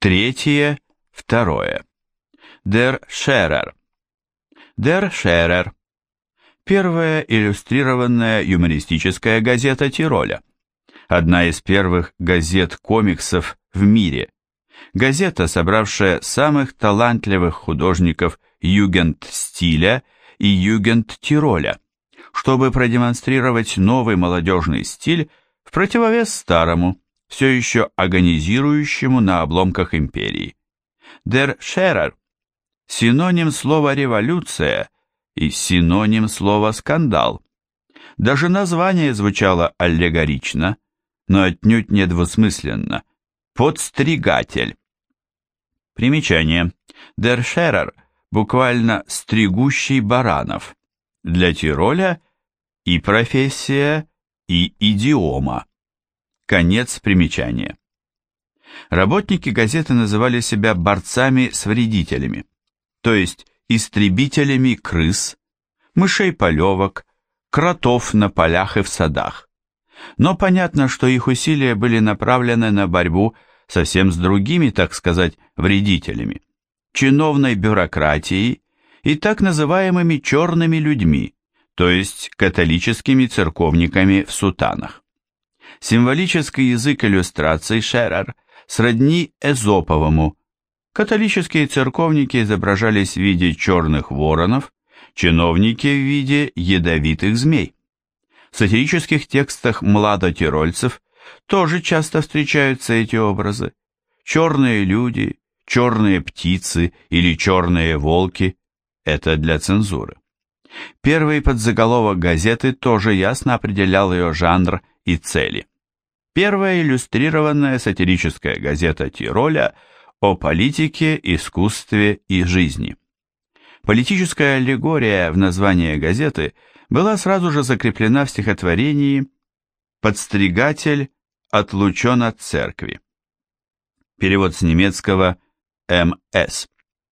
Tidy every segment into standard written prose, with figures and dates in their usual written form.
Третье, второе. Der Scherer. Der Scherer. Первая иллюстрированная юмористическая газета Тироля. Одна из первых газет-комиксов в мире. Газета, собравшая самых талантливых художников югент-стиля и югент-Тироля, чтобы продемонстрировать новый молодежный стиль в противовес старому, все еще агонизирующему на обломках империи. Der Scherer – синоним слова «революция» и синоним слова «скандал». Даже название звучало аллегорично, но отнюдь не двусмысленно. Подстригатель. Примечание. Der Scherer буквально «стригущий баранов». Для Тироля и профессия, и идиома. Конец примечания. Работники газеты называли себя борцами с вредителями, то есть истребителями крыс, мышей-полевок, кротов на полях и в садах. Но понятно, что их усилия были направлены на борьбу совсем с другими, так сказать, вредителями, чиновной бюрократией и так называемыми черными людьми, то есть католическими церковниками в сутанах. Символический язык иллюстраций Шерер сродни эзоповому. Католические церковники изображались в виде черных воронов, чиновники в виде ядовитых змей. В сатирических текстах младотирольцев тоже часто встречаются эти образы. Черные люди, черные птицы или черные волки – это для цензуры. Первый подзаголовок газеты тоже ясно определял ее жанр и цели. Первая иллюстрированная сатирическая газета Тироля о политике, искусстве и жизни. Политическая аллегория в названии газеты была сразу же закреплена в стихотворении «Подстригатель отлучен от церкви». Перевод с немецкого М.С.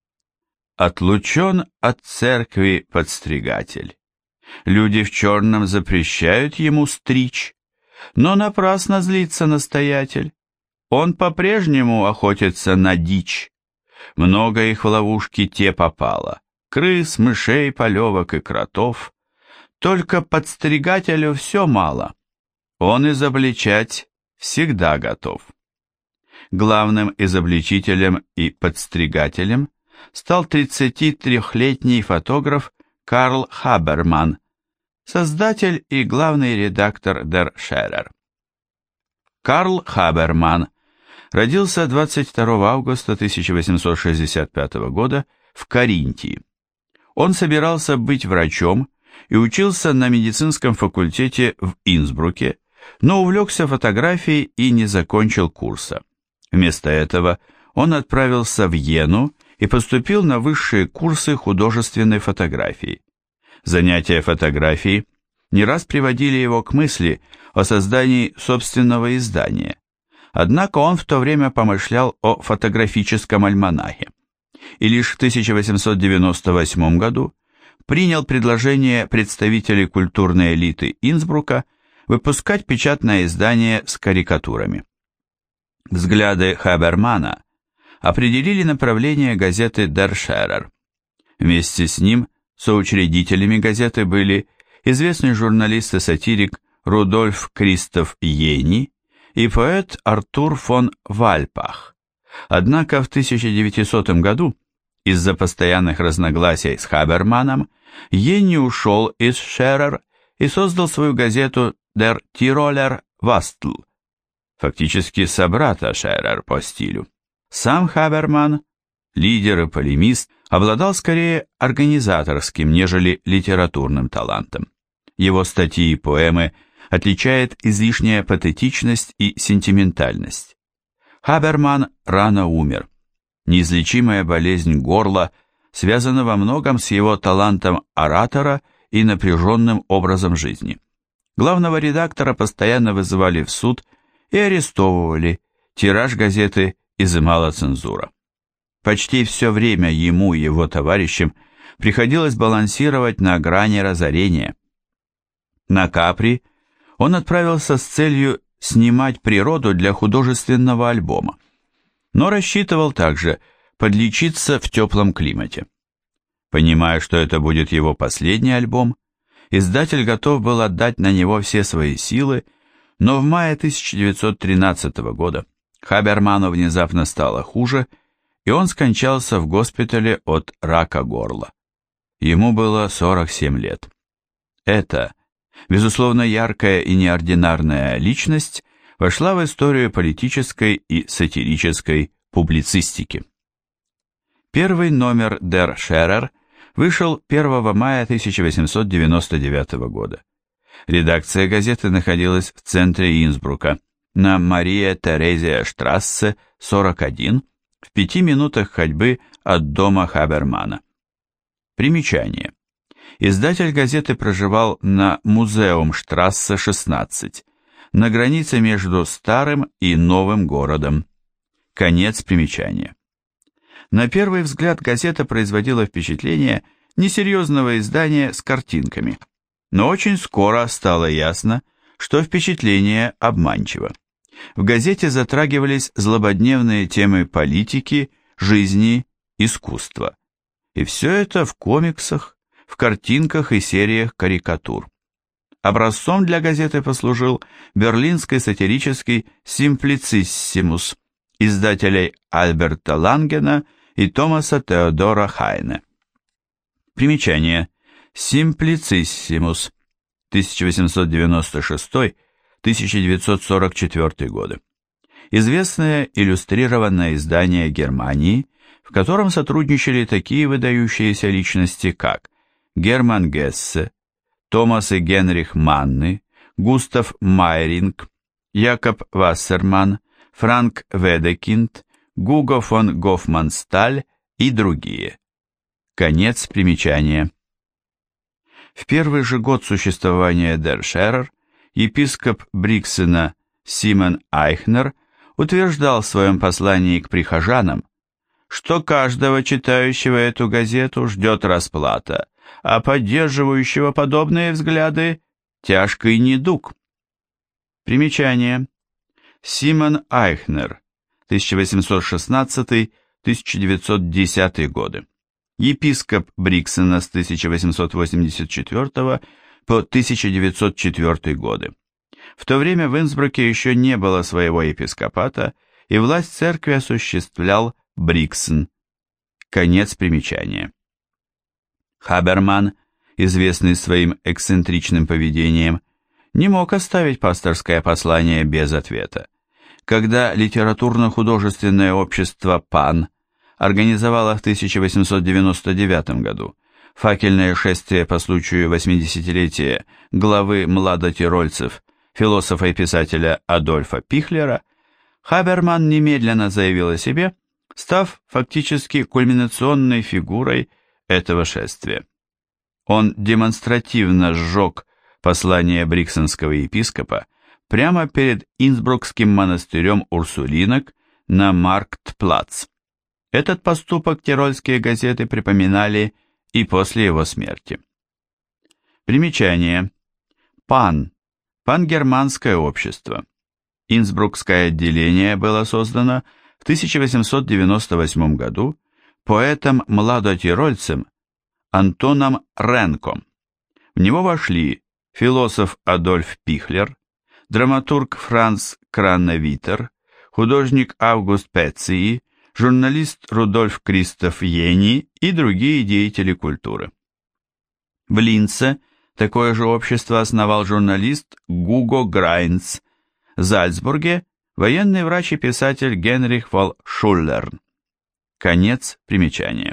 Отлучен от церкви подстригатель. Люди в черном запрещают ему стричь, но напрасно злится настоятель. Он по-прежнему охотится на дичь. Много их в ловушки те попало. Крыс, мышей, полевок и кротов. Только подстригателю все мало. Он изобличать всегда готов. Главным изобличителем и подстригателем стал 33-летний фотограф Карл Хаберман, создатель и главный редактор Der Scherer. Карл Хаберман родился 22 августа 1865 года в Каринтии. Он собирался быть врачом и учился на медицинском факультете в Инсбруке, но увлекся фотографией и не закончил курса. Вместо этого он отправился в Йену и поступил на высшие курсы художественной фотографии. Занятия фотографией не раз приводили его к мысли о создании собственного издания. Однако он в то время помышлял о фотографическом альманахе. И лишь в 1898 году принял предложение представителей культурной элиты Инсбрука выпускать печатное издание с карикатурами. Взгляды Хабермана определили направление газеты Der Scherer. Вместе с ним соучредителями газеты были известный журналист и сатирик Рудольф Кристоф Йени и поэт Артур фон Вальпах. Однако в 1900 году из-за постоянных разногласий с Хаберманом Йени ушел из Scherer и создал свою газету Der Tiroler Wastl, фактически собрата Scherer по стилю. Сам Хаберман, лидер и полемист, обладал скорее организаторским, нежели литературным талантом. Его статьи и поэмы отличает излишняя патетичность и сентиментальность. Хаберман рано умер. Неизлечимая болезнь горла связана во многом с его талантом оратора и напряженным образом жизни. Главного редактора постоянно вызывали в суд и арестовывали, тираж газеты изымала цензура. Почти все время ему и его товарищам приходилось балансировать на грани разорения. На Капри он отправился с целью снимать природу для художественного альбома. но рассчитывал также подлечиться в теплом климате. Понимая, что это будет его последний альбом, издатель готов был отдать на него все свои силы, но в мае 1913 года Хаберману внезапно стало хуже, и он скончался в госпитале от рака горла. Ему было 47 лет. Это, безусловно, яркая и неординарная личность вошла в историю политической и сатирической публицистики. Первый номер Der Scherer вышел 1 мая 1899 года. Редакция газеты находилась в центре Инсбрука, на Мария-Терезия-штрассе, 41, в 5 минутах ходьбы от дома Хабермана. Примечание. Издатель газеты проживал на Музеумштрассе, 16, на границе между старым и новым городом. Конец примечания. На первый взгляд газета производила впечатление несерьезного издания с картинками, но очень скоро стало ясно, что впечатление обманчиво. В газете затрагивались злободневные темы политики, жизни, искусства. И все это в комиксах, в картинках и сериях карикатур. Образцом для газеты послужил берлинский сатирический «Симплициссимус» издателей Альберта Лангена и Томаса Теодора Хайне. Примечание. «Симплициссимус», 1896-1944 годы. Известное иллюстрированное издание Германии, в котором сотрудничали такие выдающиеся личности, как Герман Гессе, Томас и Генрих Манны, Густав Майринг, Якоб Вассерман, Франк Ведекинд, Гуго фон Гофмансталь и другие. Конец примечания. В первый же год существования Der Scherer епископ Бриксена Симон Айхнер утверждал в своем послании к прихожанам, что каждого читающего эту газету ждет расплата, а поддерживающего подобные взгляды – тяжкий недуг. Примечание. Симон Айхнер, 1816-1910 годы. Епископ Бриксена с 1884 по 1904 годы. В то время в Инсбруке еще не было своего епископата, и власть церкви осуществлял Бриксен. Конец примечания. Хаберман, известный своим эксцентричным поведением, не мог оставить пасторское послание без ответа. Когда литературно-художественное общество «ПАН» организовало в 1899 году факельное шествие по случаю 80-летия главы младотирольцев, философа и писателя Адольфа Пихлера, Хаберман немедленно заявил о себе, став фактически кульминационной фигурой этого шествия. Он демонстративно сжег послание бриксенского епископа прямо перед Инсбрукским монастырем Урсулинок на Марктплац. Этот поступок тирольские газеты припоминали и после его смерти. Примечание. ПАН. Пангерманское общество. Инсбрукское отделение было создано в 1898 году поэтом-младотирольцем Антоном Ренком. В него вошли философ Адольф Пихлер, драматург Франц Кранневитер, художник Август Пеции, журналист Рудольф Кристоф Йени и другие деятели культуры. В Линце такое же общество основал журналист Гуго Грайнц, в Зальцбурге военный врач и писатель Генрих фон Шуллерн. Конец примечания.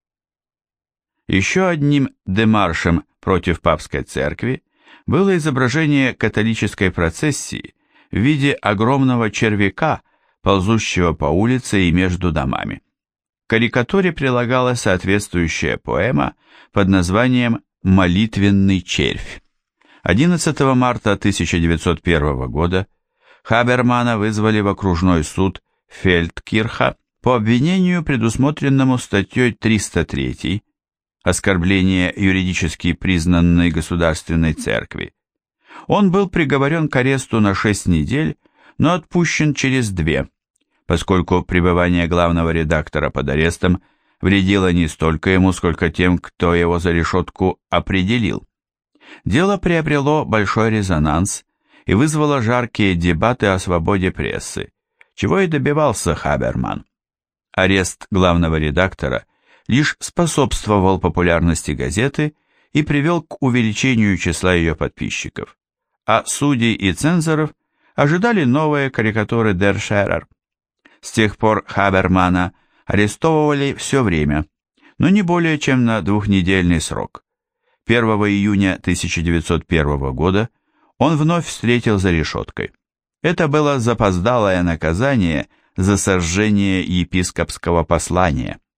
Еще одним демаршем против папской церкви было изображение католической процессии в виде огромного червяка, ползущего по улице и между домами. К карикатуре прилагалась соответствующая поэма под названием «Молитвенный червь». 11 марта 1901 года Хабермана вызвали в окружной суд Фельдкирха по обвинению, предусмотренному статьей 303 «Оскорбление юридически признанной государственной церкви». Он был приговорен к аресту на 6 недель, но отпущен через 2, поскольку пребывание главного редактора под арестом вредило не столько ему, сколько тем, кто его за решетку определил. Дело приобрело большой резонанс и вызвало жаркие дебаты о свободе прессы, чего и добивался Хаберман. Арест главного редактора лишь способствовал популярности газеты и привел к увеличению числа ее подписчиков, а судей и цензоров ожидали новые карикатуры Der Scherer. С тех пор Хабермана арестовывали все время, но не более чем на двухнедельный срок. 1 июня 1901 года он вновь встретил за решеткой. Это было запоздалое наказание за сожжение епископского послания.